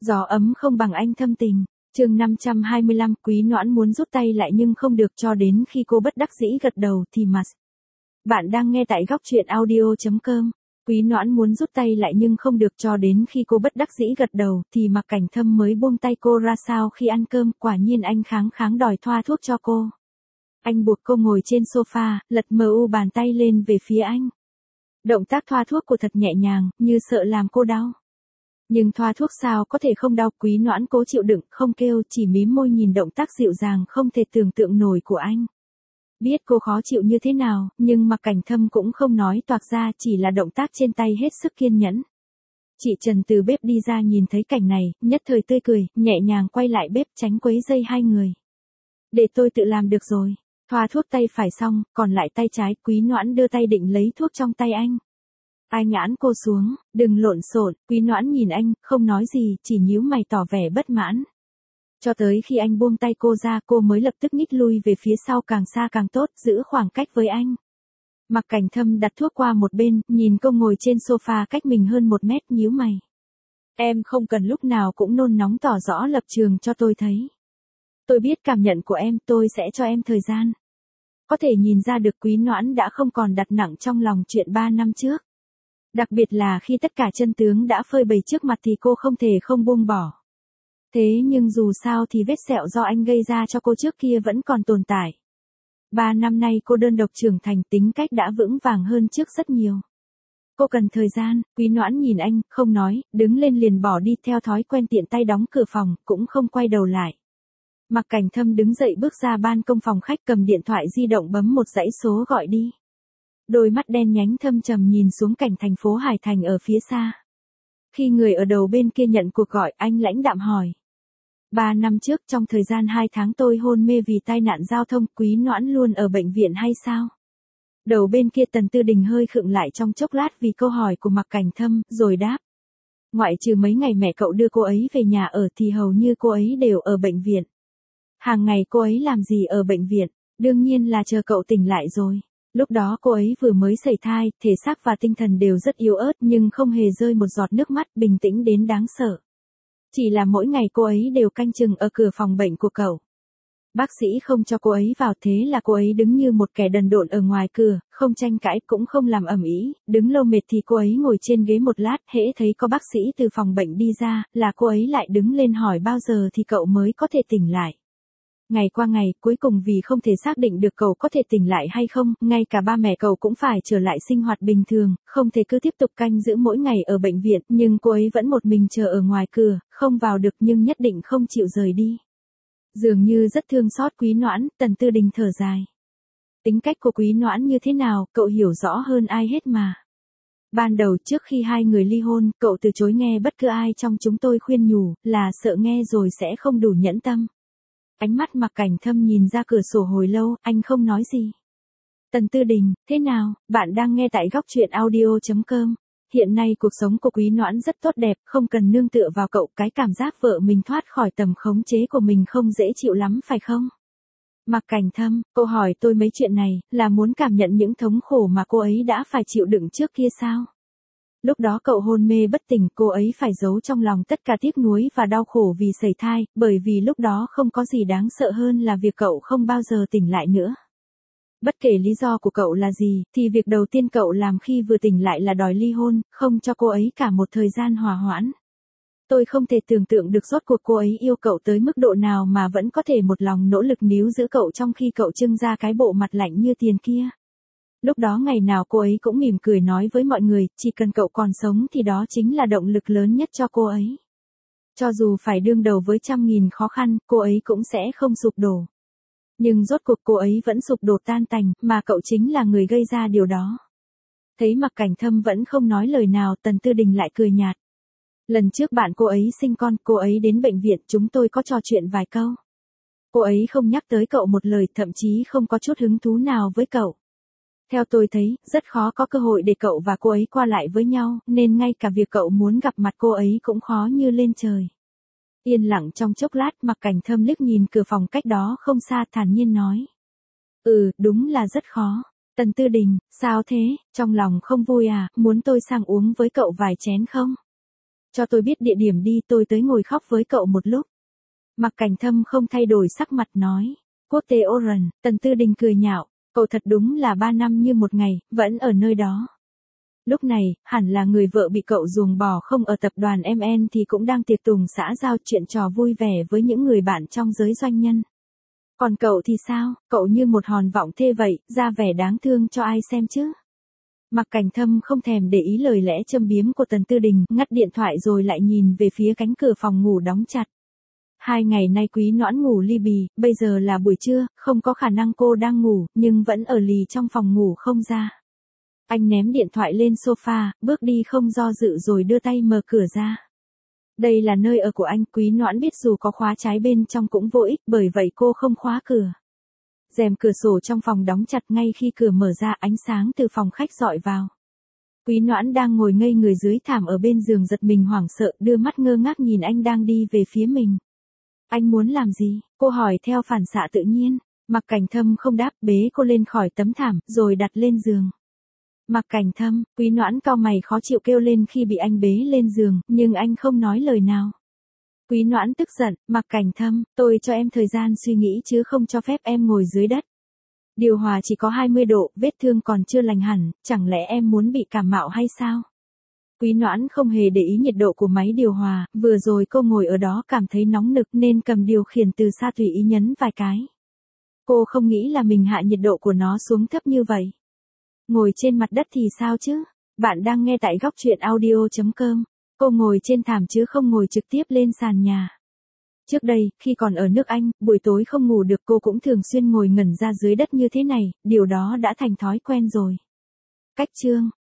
Gió ấm không bằng anh thâm tình. Chương 525, Quý Noãn muốn rút tay lại nhưng không được cho đến khi cô bất đắc dĩ gật đầu thì mà. Bạn đang nghe tại góc truyện audio.com. Quý Noãn muốn rút tay lại nhưng không được cho đến khi cô bất đắc dĩ gật đầu thì Mạc Cảnh Thâm mới buông tay cô ra. Sau khi ăn cơm, quả nhiên anh kháng đòi thoa thuốc cho cô. Anh buộc cô ngồi trên sofa, lật mờ u bàn tay lên về phía anh. Động tác thoa thuốc của thật nhẹ nhàng, như sợ làm cô đau. Nhưng thoa thuốc sao có thể không đau. Quý Noãn cố chịu đựng, không kêu, chỉ mím môi nhìn động tác dịu dàng không thể tưởng tượng nổi của anh. Biết cô khó chịu như thế nào, nhưng Mạc Cảnh Thâm cũng không nói toạc ra, chỉ là động tác trên tay hết sức kiên nhẫn. Chị Trần từ bếp đi ra nhìn thấy cảnh này, nhất thời tươi cười, nhẹ nhàng quay lại bếp tránh quấy rầy hai người. Để tôi tự làm được rồi. Thoa thuốc tay phải xong, còn lại tay trái. Quý Noãn đưa tay định lấy thuốc trong tay anh. Ai nhãn cô xuống, đừng lộn xộn. Quý Noãn nhìn anh, không nói gì, chỉ nhíu mày tỏ vẻ bất mãn. Cho tới khi anh buông tay cô ra, cô mới lập tức nhích lui về phía sau, càng xa càng tốt, giữ khoảng cách với anh. Mạc Cảnh Thâm đặt thuốc qua một bên, nhìn cô ngồi trên sofa cách mình hơn 1 mét, nhíu mày. Em không cần lúc nào cũng nôn nóng tỏ rõ lập trường cho tôi thấy. Tôi biết cảm nhận của em, tôi sẽ cho em thời gian. Có thể nhìn ra được Quý Noãn đã không còn đặt nặng trong lòng chuyện 3 năm trước. Đặc biệt là khi tất cả chân tướng đã phơi bày trước mặt thì cô không thể không buông bỏ. Thế nhưng dù sao thì vết sẹo do anh gây ra cho cô trước kia vẫn còn tồn tại. 3 năm nay cô đơn độc trưởng thành, tính cách đã vững vàng hơn trước rất nhiều. Cô cần thời gian. Quý Noãn nhìn anh, không nói, đứng lên liền bỏ đi, theo thói quen tiện tay đóng cửa phòng, cũng không quay đầu lại. Mạc Cảnh Thâm đứng dậy bước ra ban công phòng khách, cầm điện thoại di động bấm một dãy số gọi đi. Đôi mắt đen nhánh thâm trầm nhìn xuống cảnh thành phố Hải Thành ở phía xa. Khi người ở đầu bên kia nhận cuộc gọi, anh lãnh đạm hỏi. 3 năm trước, trong thời gian 2 tháng tôi hôn mê vì tai nạn giao thông, Quý Noãn luôn ở bệnh viện hay sao? Đầu bên kia Tần Tư Đình hơi khựng lại trong chốc lát vì câu hỏi của Mạc Cảnh Thâm, rồi đáp. Ngoại trừ mấy ngày mẹ cậu đưa cô ấy về nhà ở thì hầu như cô ấy đều ở bệnh viện. Hàng ngày cô ấy làm gì ở bệnh viện? Đương nhiên là chờ cậu tỉnh lại rồi. Lúc đó cô ấy vừa mới sẩy thai, thể xác và tinh thần đều rất yếu ớt nhưng không hề rơi một giọt nước mắt, bình tĩnh đến đáng sợ. Chỉ là mỗi ngày cô ấy đều canh chừng ở cửa phòng bệnh của cậu. Bác sĩ không cho cô ấy vào, thế là cô ấy đứng như một kẻ đần độn ở ngoài cửa, không tranh cãi cũng không làm ầm ĩ, đứng lâu mệt thì cô ấy ngồi trên ghế một lát, hễ thấy có bác sĩ từ phòng bệnh đi ra, là cô ấy lại đứng lên hỏi bao giờ thì cậu mới có thể tỉnh lại. Ngày qua ngày, cuối cùng vì không thể xác định được cậu có thể tỉnh lại hay không, ngay cả ba mẹ cậu cũng phải trở lại sinh hoạt bình thường, không thể cứ tiếp tục canh giữ mỗi ngày ở bệnh viện, nhưng cô ấy vẫn một mình chờ ở ngoài cửa, không vào được nhưng nhất định không chịu rời đi. Dường như rất thương xót Quý Noãn, Tần Tư Đình thở dài. Tính cách của Quý Noãn như thế nào, cậu hiểu rõ hơn ai hết mà. Ban đầu trước khi hai người ly hôn, cậu từ chối nghe bất cứ ai trong chúng tôi khuyên nhủ, là sợ nghe rồi sẽ không đủ nhẫn tâm. Ánh mắt Mạc Cảnh Thâm nhìn ra cửa sổ hồi lâu, anh không nói gì. Tần Tư Đình, thế nào, bạn đang nghe tại góc truyện audio.com. Hiện nay cuộc sống của Quý Noãn rất tốt đẹp, không cần nương tựa vào cậu, cái cảm giác vợ mình thoát khỏi tầm khống chế của mình không dễ chịu lắm phải không? Mạc Cảnh Thâm, cô hỏi tôi mấy chuyện này, là muốn cảm nhận những thống khổ mà cô ấy đã phải chịu đựng trước kia sao? Lúc đó cậu hôn mê bất tỉnh, cô ấy phải giấu trong lòng tất cả tiếc nuối và đau khổ vì sẩy thai, bởi vì lúc đó không có gì đáng sợ hơn là việc cậu không bao giờ tỉnh lại nữa. Bất kể lý do của cậu là gì, thì việc đầu tiên cậu làm khi vừa tỉnh lại là đòi ly hôn, không cho cô ấy cả một thời gian hòa hoãn. Tôi không thể tưởng tượng được rốt cuộc cô ấy yêu cậu tới mức độ nào mà vẫn có thể một lòng nỗ lực níu giữ cậu trong khi cậu trưng ra cái bộ mặt lạnh như tiền kia. Lúc đó ngày nào cô ấy cũng mỉm cười nói với mọi người, chỉ cần cậu còn sống thì đó chính là động lực lớn nhất cho cô ấy. Cho dù phải đương đầu với trăm nghìn khó khăn, cô ấy cũng sẽ không sụp đổ. Nhưng rốt cuộc cô ấy vẫn sụp đổ tan tành, mà cậu chính là người gây ra điều đó. Thấy Mạc Cảnh Thâm vẫn không nói lời nào, Tần Tư Đình lại cười nhạt. Lần trước bạn cô ấy sinh con, cô ấy đến bệnh viện, chúng tôi có trò chuyện vài câu. Cô ấy không nhắc tới cậu một lời, thậm chí không có chút hứng thú nào với cậu. Theo tôi thấy, rất khó có cơ hội để cậu và cô ấy qua lại với nhau, nên ngay cả việc cậu muốn gặp mặt cô ấy cũng khó như lên trời. Yên lặng trong chốc lát, Mạc Cảnh Thâm liếc nhìn cửa phòng cách đó không xa, thản nhiên nói. Đúng là rất khó. Tần Tư Đình, sao thế, trong lòng không vui à, muốn tôi sang uống với cậu vài chén không? cho tôi biết địa điểm đi, tôi tới ngồi khóc với cậu một lúc. Mạc Cảnh Thâm không thay đổi sắc mặt nói. Quốc tế Oran, Tần Tư Đình cười nhạo, cậu thật đúng là 3 năm như một ngày, vẫn ở nơi đó. Lúc này, hẳn là người vợ bị cậu ruồng bỏ không ở tập đoàn MN thì cũng đang tiệc tùng xã giao chuyện trò vui vẻ với những người bạn trong giới doanh nhân. Còn cậu thì sao, cậu như một hòn vọng thê vậy, ra vẻ đáng thương cho ai xem chứ. Mạc Cảnh Thâm không thèm để ý lời lẽ châm biếm của Tần Tư Đình, ngắt điện thoại rồi lại nhìn về phía cánh cửa phòng ngủ đóng chặt. 2 ngày nay Quý Noãn ngủ li bì, bây giờ là buổi trưa, không có khả năng cô đang ngủ, nhưng vẫn ở lì trong phòng ngủ không ra. Anh ném điện thoại lên sofa, bước đi không do dự rồi đưa tay mở cửa ra. Đây là nơi ở của anh, Quý Noãn biết dù có khóa trái bên trong cũng vô ích, bởi vậy cô không khóa cửa. Rèm cửa sổ trong phòng đóng chặt, ngay khi cửa mở ra ánh sáng từ phòng khách rọi vào. Quý Noãn đang ngồi ngây người dưới thảm ở bên giường giật mình hoảng sợ, đưa mắt ngơ ngác nhìn anh đang đi về phía mình. Anh muốn làm gì? Cô hỏi theo phản xạ tự nhiên. Mạc Cảnh Thâm không đáp, bế cô lên khỏi tấm thảm, rồi đặt lên giường. Mạc Cảnh Thâm, Quý Noãn cau mày khó chịu kêu lên khi bị anh bế lên giường, nhưng anh không nói lời nào. Quý Noãn tức giận, Mạc Cảnh Thâm, tôi cho em thời gian suy nghĩ chứ không cho phép em ngồi dưới đất. Điều hòa chỉ có 20 độ, vết thương còn chưa lành hẳn, chẳng lẽ em muốn bị cảm mạo hay sao? Quý Noãn không hề để ý nhiệt độ của máy điều hòa, vừa rồi cô ngồi ở đó cảm thấy nóng nực nên cầm điều khiển từ xa tùy ý nhấn vài cái. Cô không nghĩ là mình hạ nhiệt độ của nó xuống thấp như vậy. Ngồi trên mặt đất thì sao chứ? Bạn đang nghe tại góc truyện audio.com. Cô ngồi trên thảm chứ không ngồi trực tiếp lên sàn nhà. Trước đây, khi còn ở nước Anh, buổi tối không ngủ được cô cũng thường xuyên ngồi ngẩn ra dưới đất như thế này, điều đó đã thành thói quen rồi. Cách chương